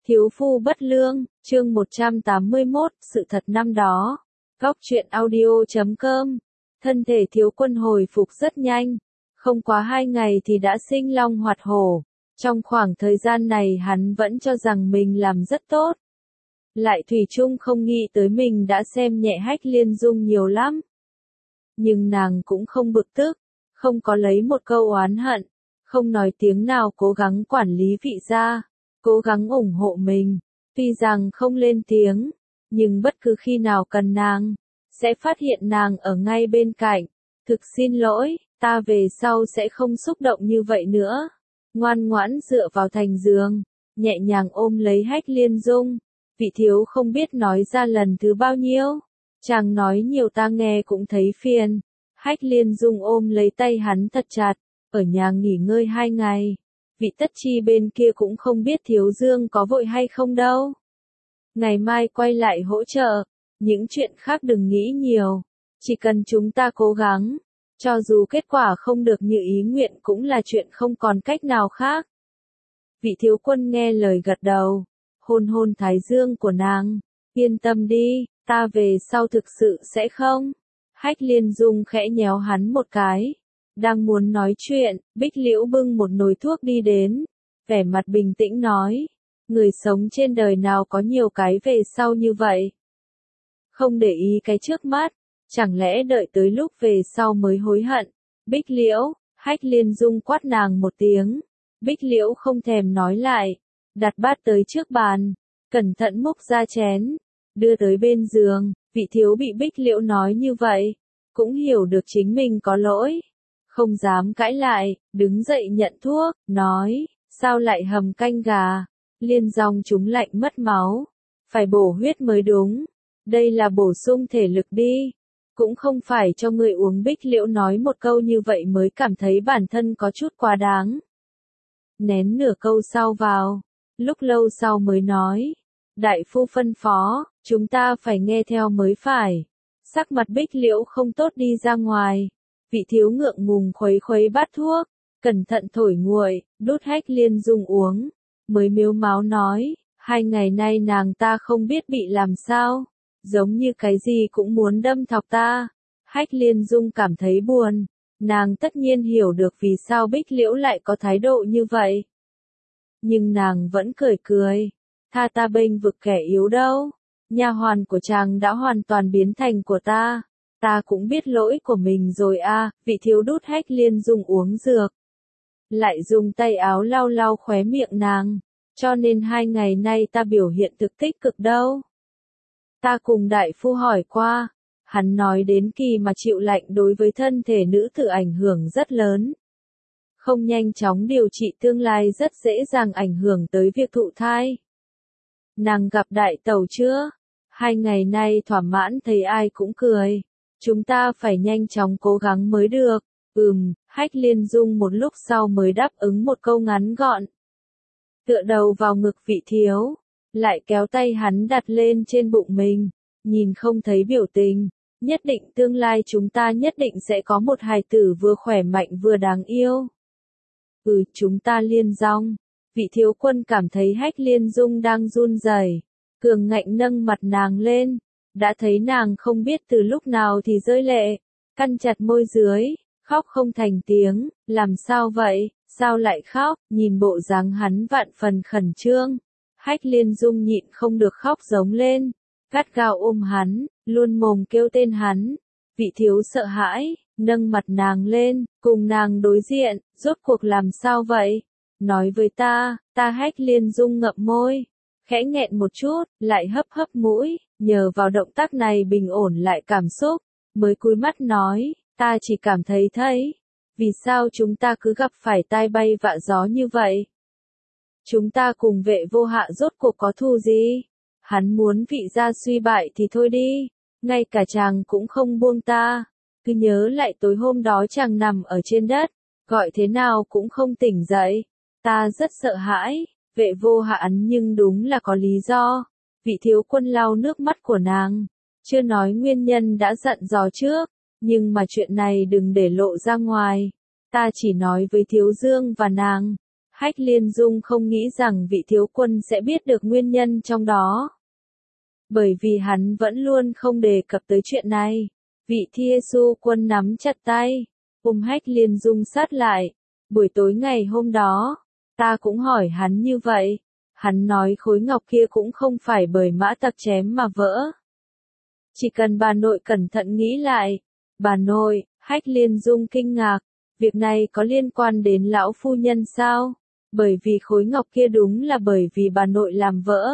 Thiếu phu bất lương, chương 181, sự thật năm đó. Góc truyện audio.com. Thân thể thiếu quân hồi phục rất nhanh. Không quá 2 ngày thì đã sinh long hoạt hổ. Trong khoảng thời gian này hắn vẫn cho rằng mình làm rất tốt. Lại thủy chung không nghĩ tới mình đã xem nhẹ Hách Liên Dung nhiều lắm. Nhưng nàng cũng không bực tức, không có lấy một câu oán hận, không nói tiếng nào, cố gắng quản lý vị gia, cố gắng ủng hộ mình. Tuy rằng không lên tiếng, nhưng bất cứ khi nào cần nàng, sẽ phát hiện nàng ở ngay bên cạnh. Thực xin lỗi, ta về sau sẽ không xúc động như vậy nữa. Ngoan ngoãn dựa vào thành giường, nhẹ nhàng ôm lấy Hách Liên Dung. Vị thiếu không biết nói ra lần thứ bao nhiêu. Chàng nói nhiều ta nghe cũng thấy phiền. Hách Liên Dung ôm lấy tay hắn thật chặt, ở nhà nghỉ ngơi 2 ngày. Vị tất chi bên kia cũng không biết thiếu dương có vội hay không đâu. Ngày mai quay lại hỗ trợ, những chuyện khác đừng nghĩ nhiều. Chỉ cần chúng ta cố gắng, cho dù kết quả không được như ý nguyện cũng là chuyện không còn cách nào khác. Vị thiếu quân nghe lời gật đầu, hôn hôn thái dương của nàng. Yên tâm đi, ta về sau thực sự sẽ không. Hách Liên Dung khẽ nhéo hắn một cái. Đang muốn nói chuyện, Bích Liễu bưng một nồi thuốc đi đến. Vẻ mặt bình tĩnh nói. Người sống trên đời nào có nhiều cái về sau như vậy. Không để ý cái trước mắt, chẳng lẽ đợi tới lúc về sau mới hối hận. Bích Liễu, Hách Liên Dung quát nàng một tiếng. Bích Liễu không thèm nói lại. Đặt bát tới trước bàn, cẩn thận múc ra chén, đưa tới bên giường. Vị thiếu bị Bích Liễu nói như vậy, cũng hiểu được chính mình có lỗi. Không dám cãi lại, đứng dậy nhận thuốc, nói, sao lại hầm canh gà, Liên dòng chúng lạnh mất máu, phải bổ huyết mới đúng, đây là bổ sung thể lực đi, cũng không phải cho người uống. Bích Liễu nói một câu như vậy mới cảm thấy bản thân có chút quá đáng. Nén nửa câu sau vào, lúc lâu sau mới nói, đại phu phân phó, chúng ta phải nghe theo mới phải. Sắc mặt Bích Liễu không tốt đi ra ngoài. Vị thiếu ngượng ngùng khuấy khuấy bát thuốc, cẩn thận thổi nguội, đút Hách Liên Dung uống, mới mếu máo nói, 2 ngày nay nàng ta không biết bị làm sao, giống như cái gì cũng muốn đâm thọc ta. Hách Liên Dung cảm thấy buồn, nàng tất nhiên hiểu được vì sao Bích Liễu lại có thái độ như vậy. Nhưng nàng vẫn cười cười, tha ta bênh vực kẻ yếu đâu, nha hoàn của chàng đã hoàn toàn biến thành của ta. Ta cũng biết lỗi của mình rồi a. Vị thiếu đút Hách Liên Dung uống dược, lại dùng tay áo lau lau khóe miệng nàng, cho nên 2 ngày nay ta biểu hiện thực tích cực đâu. Ta cùng đại phu hỏi qua, hắn nói đến kỳ mà chịu lạnh đối với thân thể nữ tử ảnh hưởng rất lớn. Không nhanh chóng điều trị tương lai rất dễ dàng ảnh hưởng tới việc thụ thai. Nàng gặp đại tẩu chưa? 2 ngày nay thỏa mãn thấy ai cũng cười. Chúng ta phải nhanh chóng cố gắng mới được. Hách Liên Dung một lúc sau mới đáp ứng một câu ngắn gọn. Tựa đầu vào ngực vị thiếu, lại kéo tay hắn đặt lên trên bụng mình, nhìn không thấy biểu tình. Nhất định tương lai chúng ta nhất định sẽ có một hài tử vừa khỏe mạnh vừa đáng yêu. Chúng ta Liên dòng. Vị thiếu quân cảm thấy Hách Liên Dung đang run rẩy, cường ngạnh nâng mặt nàng lên. Đã thấy nàng không biết từ lúc nào thì rơi lệ, căn chặt môi dưới, khóc không thành tiếng. Làm sao vậy, sao lại khóc? Nhìn bộ dáng hắn vạn phần khẩn trương, Hách Liên Dung nhịn không được khóc giống lên, gắt gao ôm hắn, luôn mồm kêu tên hắn. Vị thiếu sợ hãi, nâng mặt nàng lên, cùng nàng đối diện. Rốt cuộc làm sao vậy? Nói với ta. Hách Liên Dung ngậm môi, khẽ nghẹn một chút, lại hấp hấp mũi, nhờ vào động tác này bình ổn lại cảm xúc, mới cúi mắt nói, ta chỉ cảm thấy vì sao chúng ta cứ gặp phải tai bay vạ gió như vậy? Chúng ta cùng Vệ Vô Hạ rốt cuộc có thù gì? Hắn muốn vị gia suy bại thì thôi đi, ngay cả chàng cũng không buông ta. Cứ nhớ lại tối hôm đó chàng nằm ở trên đất, gọi thế nào cũng không tỉnh dậy. Ta rất sợ hãi. Vệ Vô Hạ nhưng đúng là có lý do. Vị thiếu quân lau nước mắt của nàng, chưa nói nguyên nhân đã dặn dò trước, nhưng mà chuyện này đừng để lộ ra ngoài. Ta chỉ nói với Thiếu Dương và nàng, Hách Liên Dung không nghĩ rằng vị thiếu quân sẽ biết được nguyên nhân trong đó. Bởi vì hắn vẫn luôn không đề cập tới chuyện này. Vị Thiê Su quân nắm chặt tay, Hách Liên Dung sát lại. Buổi tối ngày hôm đó, ta cũng hỏi hắn như vậy. Hắn nói khối ngọc kia cũng không phải bởi mã tặc chém mà vỡ. Chỉ cần bà nội cẩn thận nghĩ lại. Bà nội, Hách Liên Dung kinh ngạc. Việc này có liên quan đến lão phu nhân sao? Bởi vì khối ngọc kia đúng là bởi vì bà nội làm vỡ.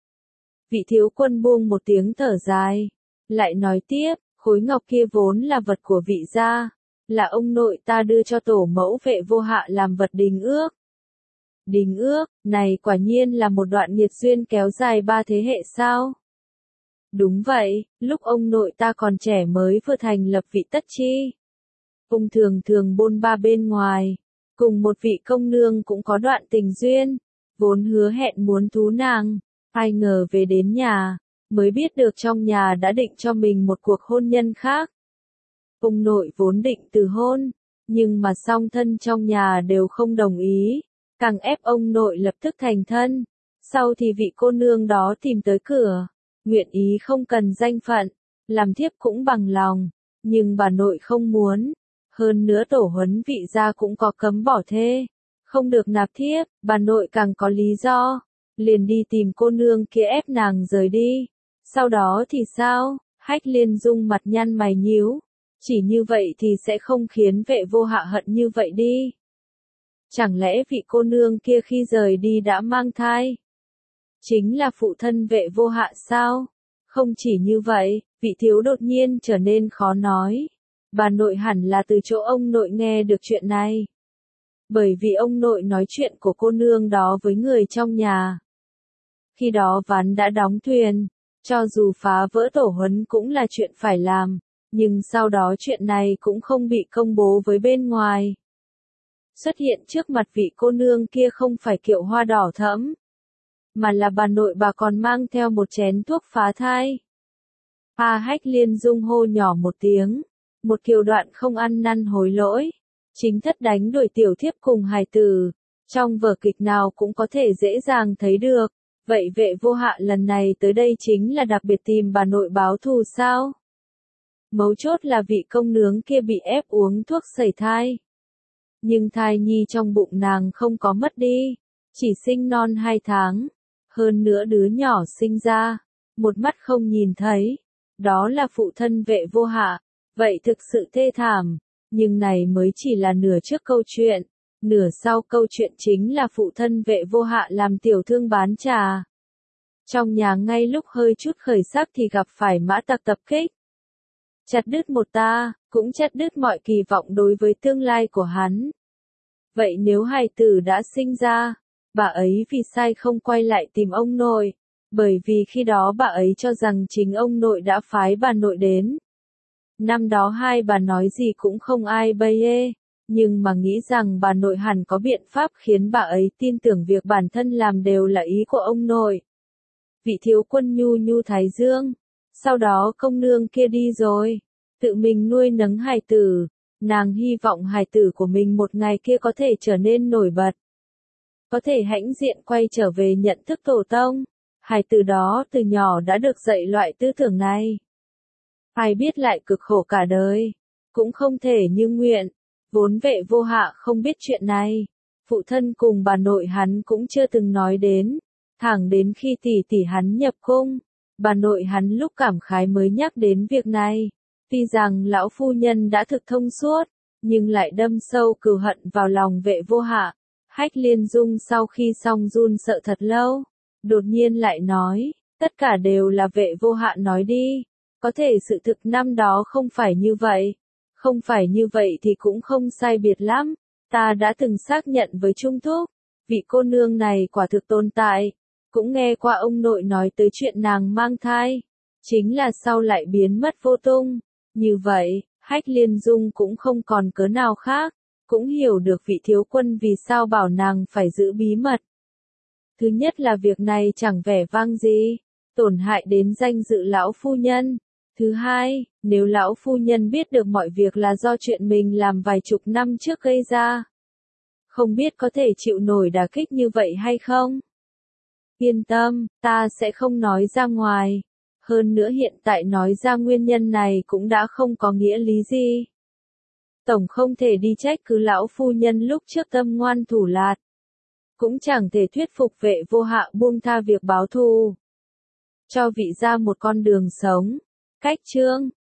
Vị thiếu quân buông một tiếng thở dài. Lại nói tiếp, khối ngọc kia vốn là vật của vị gia. Là ông nội ta đưa cho tổ mẫu Vệ Vô Hạ làm vật đình ước. Đình ước, này quả nhiên là một đoạn nghiệt duyên kéo dài 3 thế hệ sao? Đúng vậy, lúc ông nội ta còn trẻ mới vừa thành lập vị tất chi. Ông thường thường bôn ba bên ngoài, cùng một vị công nương cũng có đoạn tình duyên, vốn hứa hẹn muốn thú nàng, ai ngờ về đến nhà, mới biết được trong nhà đã định cho mình một cuộc hôn nhân khác. Ông nội vốn định từ hôn, nhưng mà song thân trong nhà đều không đồng ý, càng ép ông nội lập tức thành thân. Sau thì vị cô nương đó tìm tới cửa, nguyện ý không cần danh phận, làm thiếp cũng bằng lòng, nhưng bà nội không muốn. Hơn nữa tổ huấn vị gia cũng có cấm bỏ thê, không được nạp thiếp, bà nội càng có lý do, liền đi tìm cô nương kia ép nàng rời đi. Sau đó thì sao? Hách Liên Dung mặt nhăn mày nhíu, chỉ như vậy thì sẽ không khiến Vệ Vô Hạ hận như vậy đi. Chẳng lẽ vị cô nương kia khi rời đi đã mang thai? Chính là phụ thân Vệ Vô Hạ sao? Không chỉ như vậy, vị thiếu đột nhiên trở nên khó nói. Bà nội hẳn là từ chỗ ông nội nghe được chuyện này. Bởi vì ông nội nói chuyện của cô nương đó với người trong nhà. Khi đó ván đã đóng thuyền, cho dù phá vỡ tổ huấn cũng là chuyện phải làm, nhưng sau đó chuyện này cũng không bị công bố với bên ngoài. Xuất hiện trước mặt vị cô nương kia không phải kiệu hoa đỏ thẫm, mà là bà nội bà còn mang theo một chén thuốc phá thai. Hách Liên Dung hô nhỏ một tiếng, một kiều đoạn không ăn năn hối lỗi, chính thất đánh đuổi tiểu thiếp cùng hài tử, trong vở kịch nào cũng có thể dễ dàng thấy được. Vậy Vệ Vô Hạ lần này tới đây chính là đặc biệt tìm bà nội báo thù sao? Mấu chốt là vị công nướng kia bị ép uống thuốc sẩy thai. Nhưng thai nhi trong bụng nàng không có mất đi, chỉ sinh non 2 tháng. Hơn nữa đứa nhỏ sinh ra, một mắt không nhìn thấy. Đó là phụ thân Vệ Vô Hạ, vậy thực sự thê thảm. Nhưng này mới chỉ là nửa trước câu chuyện. Nửa sau câu chuyện chính là phụ thân Vệ Vô Hạ làm tiểu thương bán trà. Trong nhà ngay lúc hơi chút khởi sắc thì gặp phải mã tặc tập kích. Chặt đứt một ta, cũng chặt đứt mọi kỳ vọng đối với tương lai của hắn. Vậy nếu hài tử đã sinh ra, bà ấy vì sai không quay lại tìm ông nội, bởi vì khi đó bà ấy cho rằng chính ông nội đã phái bà nội đến. Năm đó hai bà nói gì cũng không ai bày ê, nhưng mà nghĩ rằng bà nội hẳn có biện pháp khiến bà ấy tin tưởng việc bản thân làm đều là ý của ông nội. Vị thiếu quân nhu nhu thái dương, sau đó công nương kia đi rồi, tự mình nuôi nấng hài tử, nàng hy vọng hài tử của mình một ngày kia có thể trở nên nổi bật. Có thể hãnh diện quay trở về nhận thức tổ tông, hài tử đó từ nhỏ đã được dạy loại tư tưởng này. Ai biết lại cực khổ cả đời, cũng không thể như nguyện, vốn Vệ Vô Hạ không biết chuyện này, phụ thân cùng bà nội hắn cũng chưa từng nói đến, thẳng đến khi tỷ tỷ hắn nhập cung, bà nội hắn lúc cảm khái mới nhắc đến việc này, tuy rằng lão phu nhân đã thực thông suốt, nhưng lại đâm sâu cừu hận vào lòng Vệ Vô Hạ. Hách Liên Dung sau khi xong run sợ thật lâu, đột nhiên lại nói, tất cả đều là Vệ Vô Hạ nói đi. Có thể sự thực năm đó không phải như vậy. Không phải như vậy thì cũng không sai biệt lắm. Ta đã từng xác nhận với Trung Thúc. Vị cô nương này quả thực tồn tại. Cũng nghe qua ông nội nói tới chuyện nàng mang thai. Chính là sau lại biến mất vô tung. Như vậy, Hách Liên Dung cũng không còn cớ nào khác. Cũng hiểu được vị thiếu quân vì sao bảo nàng phải giữ bí mật. Thứ nhất là việc này chẳng vẻ vang gì. Tổn hại đến danh dự lão phu nhân. Thứ hai, nếu lão phu nhân biết được mọi việc là do chuyện mình làm vài chục năm trước gây ra, Không biết có thể chịu nổi đả kích như vậy hay không? Yên tâm, ta sẽ không nói ra ngoài. Hơn nữa hiện tại nói ra nguyên nhân này cũng đã không có nghĩa lý gì. Tổng không thể đi trách cứ lão phu nhân lúc trước tâm ngoan thủ lạt. Cũng chẳng thể thuyết phục Vệ Vô Hạ buông tha việc báo thù. Cho vị gia một con đường sống. Cách chương